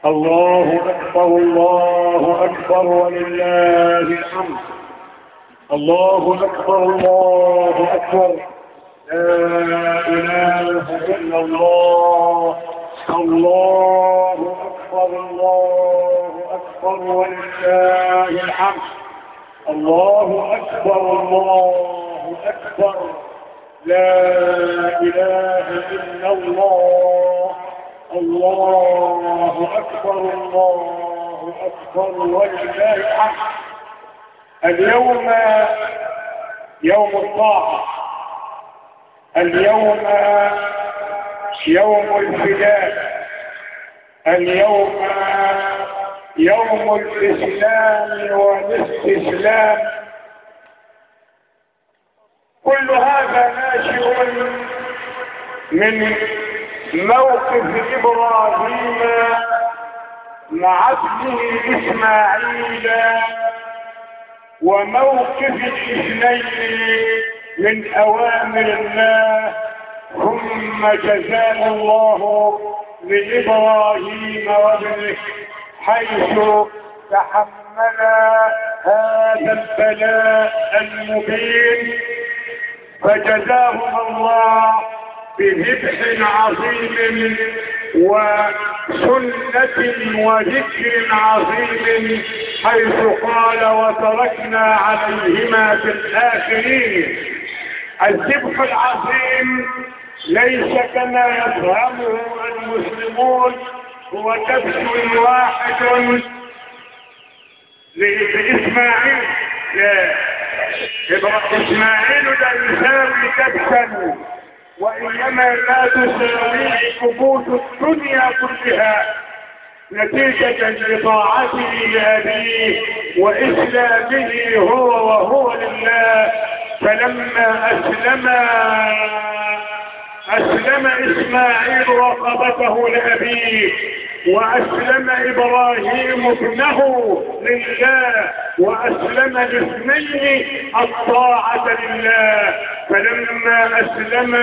الله أكبر الله أكبر ولله الحمد. الله أكبر الله أكبر. لا إله إلا الله. الله أكبر الله أكبر ولله الحمد. الله أكبر الله أكبر. لا إله إلا الله. الله أكبر الله أكبر ولله الحمد. اليوم يوم الطاعة، اليوم يوم الفداء، اليوم يوم الإسلام والاستسلام. كل هذا ناشئ من موقف إبراهيم مع ابنه إسماعيل، وموقف الاثنين من أوامر الله، ثم جزاء الله لإبراهيم وابنه حيث تحمل هذا البلاء المبين، فجزاهم الله بذبح عظيم وسنة وذكر عظيم، حيث قال وتركنا عليهما في الآخرين. الذبح العظيم ليس كما يفهمه المسلمون هو كبش واحد لإسماعيل، لا، إسماعيل لا يساوي كبشا، وإنما لا تساويه كبوس الدنيا كلها نتيجة لطاعته لأبيه وإسلامه هو وهو لله. فلما أسلم إسماعيل رقبته لأبيه، وأسلم إبراهيم ابنه لله، وأسلم الاثنين الطاعة لله. فلما أسلم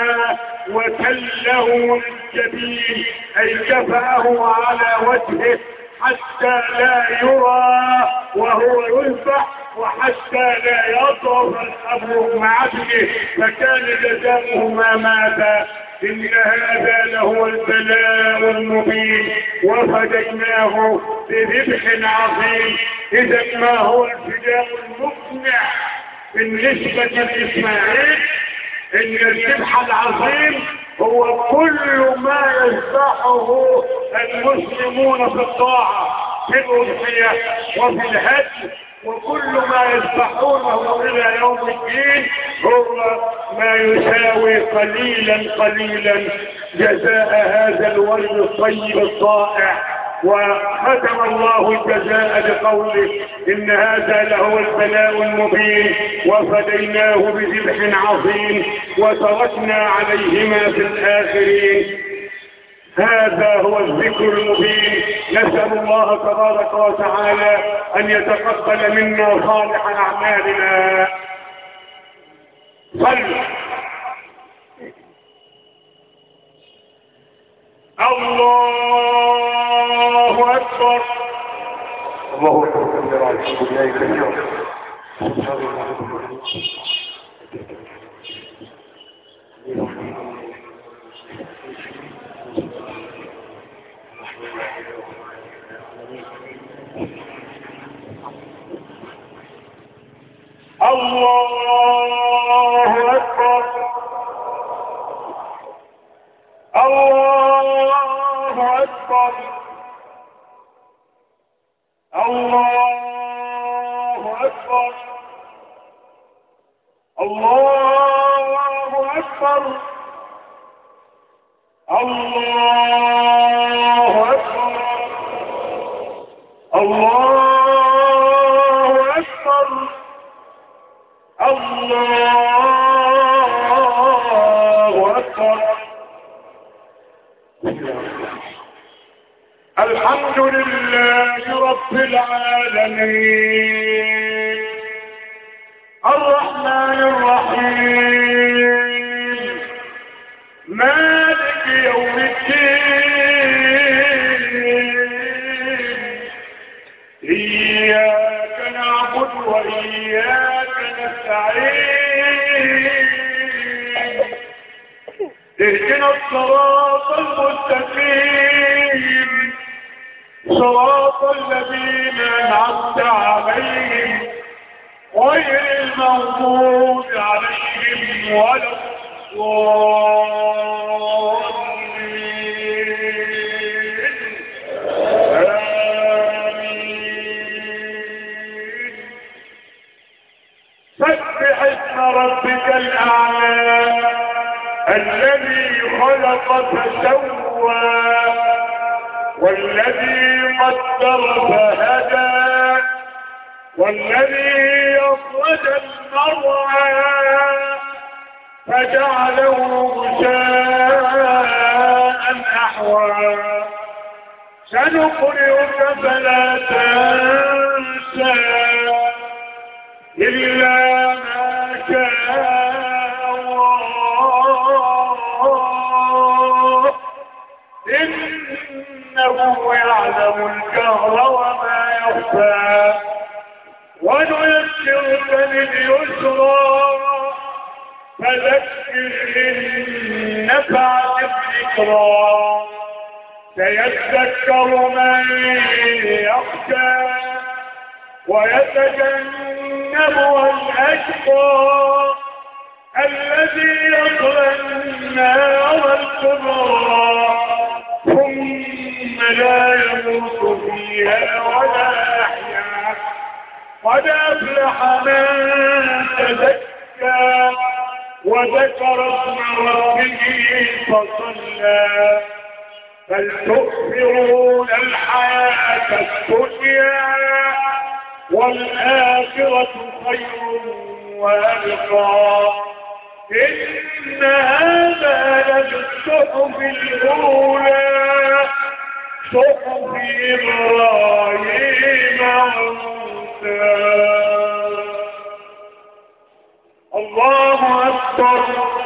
وتله للجبين أي كفأه على وجهه حتى لا يرى وهو يذبح، وحتى لا يطرف الأب مع ابنه، فكان جزاؤه ما مات. إن هذا لهو البلاء المبين، وفديناه بذبح عظيم. إذا ما هو الفداء المقنع بالنسبة لإسماعيل؟ إن الذبح العظيم هو كل ما يذبحه المسلمون في الطاعة، في الأضحية وفي الهدي، وكل ما يذبحونه إلى يوم الدين هو ما يساوي قليلا قليلا جزاء هذا الولد الطيب الطائع. وختم الله الجزاء بقوله إن هذا لهو البلاء المبين، وفديناه بذبح عظيم وتركنا عليهما في الآخرين. هذا هو الذكر المبين. نسأل الله تبارك وتعالى أن يتقبل منا صالح أعمالنا. صلوا. الله أكبر. الله أكبر. الله أكبر. الله أكبر. الله أكبر. الله أكبر. الله أكبر. الله أكبر. الله أكبر. الحمد لله رب العالمين الرحمن الرحيم مالك يوم الدين نستعين اهدنا الصراط المستقيم صراط الذين أنعمت عليهم غير المغضوب عليهم ولا الضالين آمين. سبح اسم ربك الأعلى الذي خلق فسوى والذي قدر فهدى والذي أخرج المرعى فجعله غثاء أحوى سنقرئك فلا تنسى إلا ما شاء الله إنه يعلم الجهر وما يخفى ونيسرك لليسرى فذكر إن نفعت الذكرى سيذكر من يخشى ويتجنبها الأشقى الذي يصلى النار الكبرى ثم لا يموت فيها ولا يحيا قد أفلح من تزكى وذكر اسم ربه فصلى بل تؤثرون الحياة الدنيا والآخرة خير وأبقى إن هذا لفي الصحف الأولى صحف إبراهيم وموسى. الله أكبر.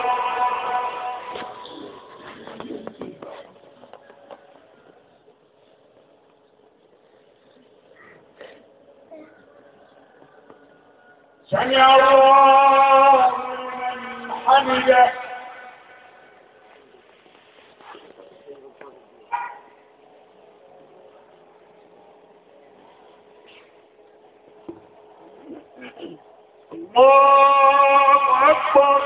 سمع الله لمن حمده. الله أكبر.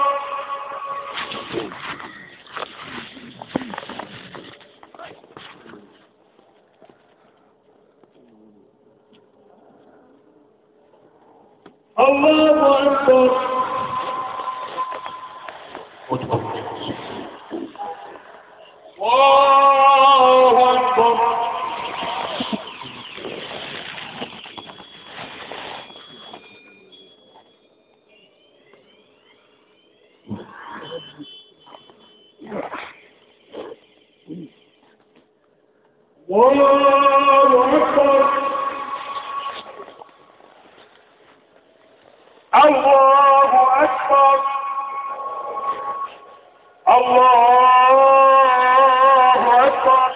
الله أكبر. الله أكبر. الله أكبر. الله أكبر. الله أكبر.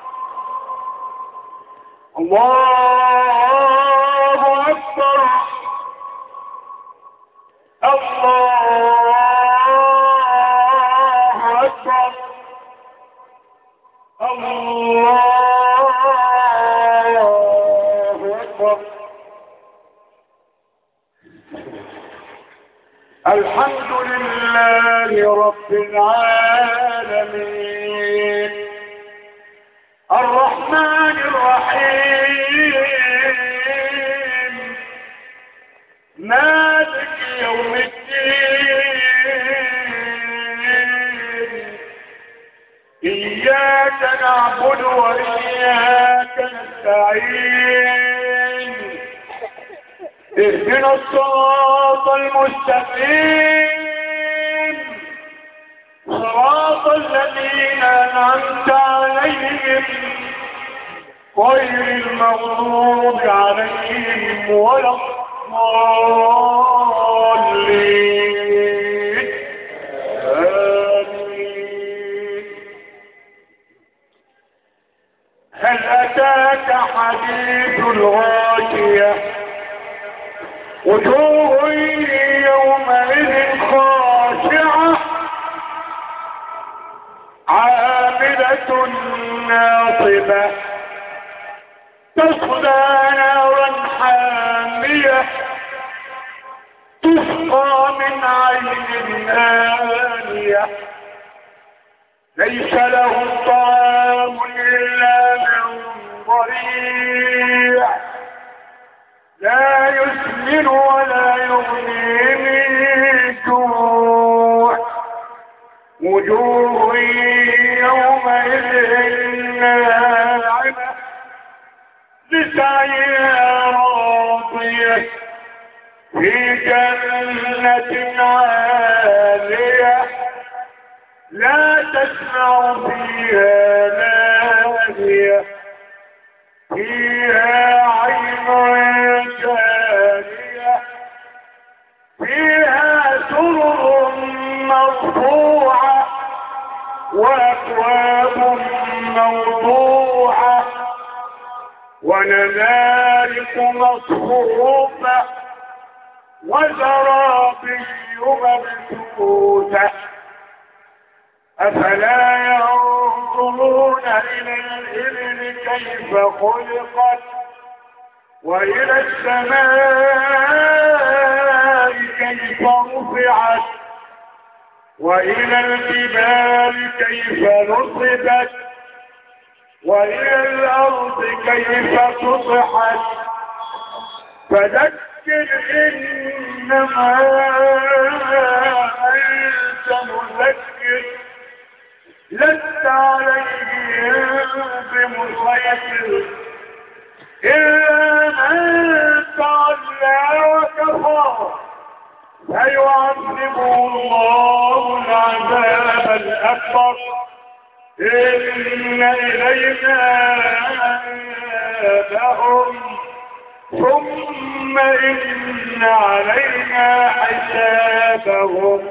الله أكبر. الله أكبر. الله أكبر. الحمد لله رب العالمين الرحمن الرحيم مالك يوم الدين إياك نعبد وإياك نستعين اهدنا الصراط المستقيم صراط الذين أنعمت عليهم غير المغضوب عليهم ولا الضالين آمين. هل أتاك حديث الغاشية وجوه يوم كاسية ناصبة تصلى نارا حامية تسقى من عين آنية ليس لهم طعام إلا من ضريع لا يسمن ولا يغني من جوع وجوه يومئذ ناعمة لسعيها راضية في جنة عالية لا تسمع فيها لاغية فيها عين جارية فيها سرر مرفوعة وأكواب موضوعة ونمارق مصفوفة وزرابي مبثوثة أفلا ينظرون إلى الإبل كيف خلقت وإلى السماء كيف رفعت وإلى الجبال كيف نصبت وإلى الأرض كيف سطحت فذكر إنما أنت مذكر لست عليهم بمسيطر إلا من تولى وكفر فيعذبه الله العذاب الأكبر إن إلينا إيابهم ثم إن علينا حسابهم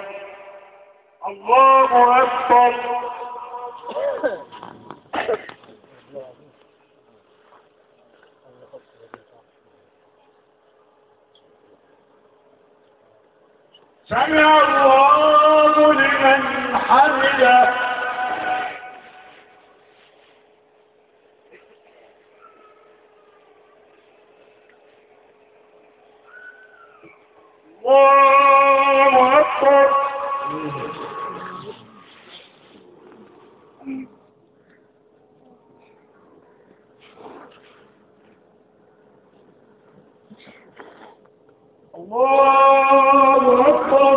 الله أكبر سمع الله لمن حمده الله أكبر الله أكبر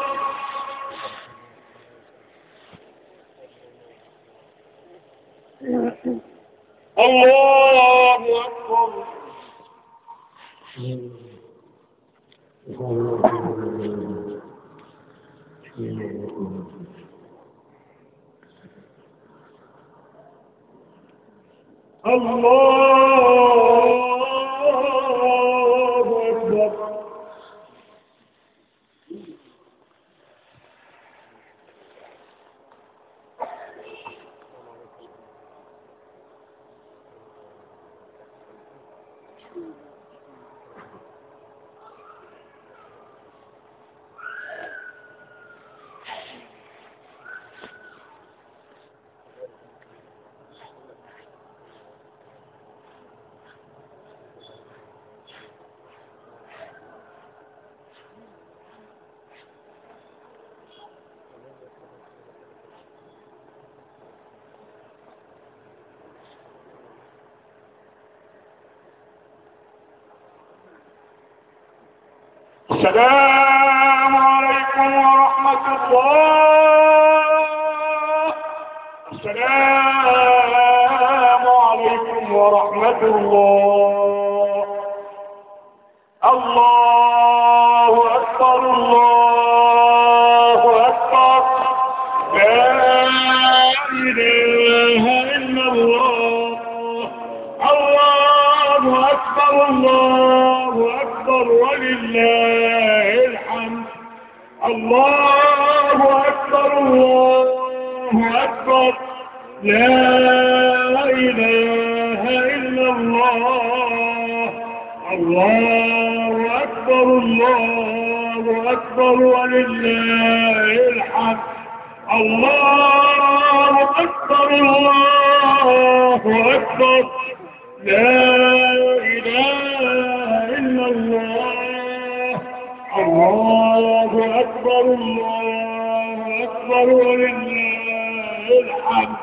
الله أكبر السلام عليكم ورحمة الله. السلام عليكم ورحمة الله. الله أكبر الله أكبر لا إله إلا الله. الله أكبر الله أكبر ولله الحمد. الله أكبر الله أكبر لا إله إلا الله. الله أكبر الله أكبر ولله الحمد. الله أكبر الله أكبر لا إله إلا الله الله أكبر ولله الحمد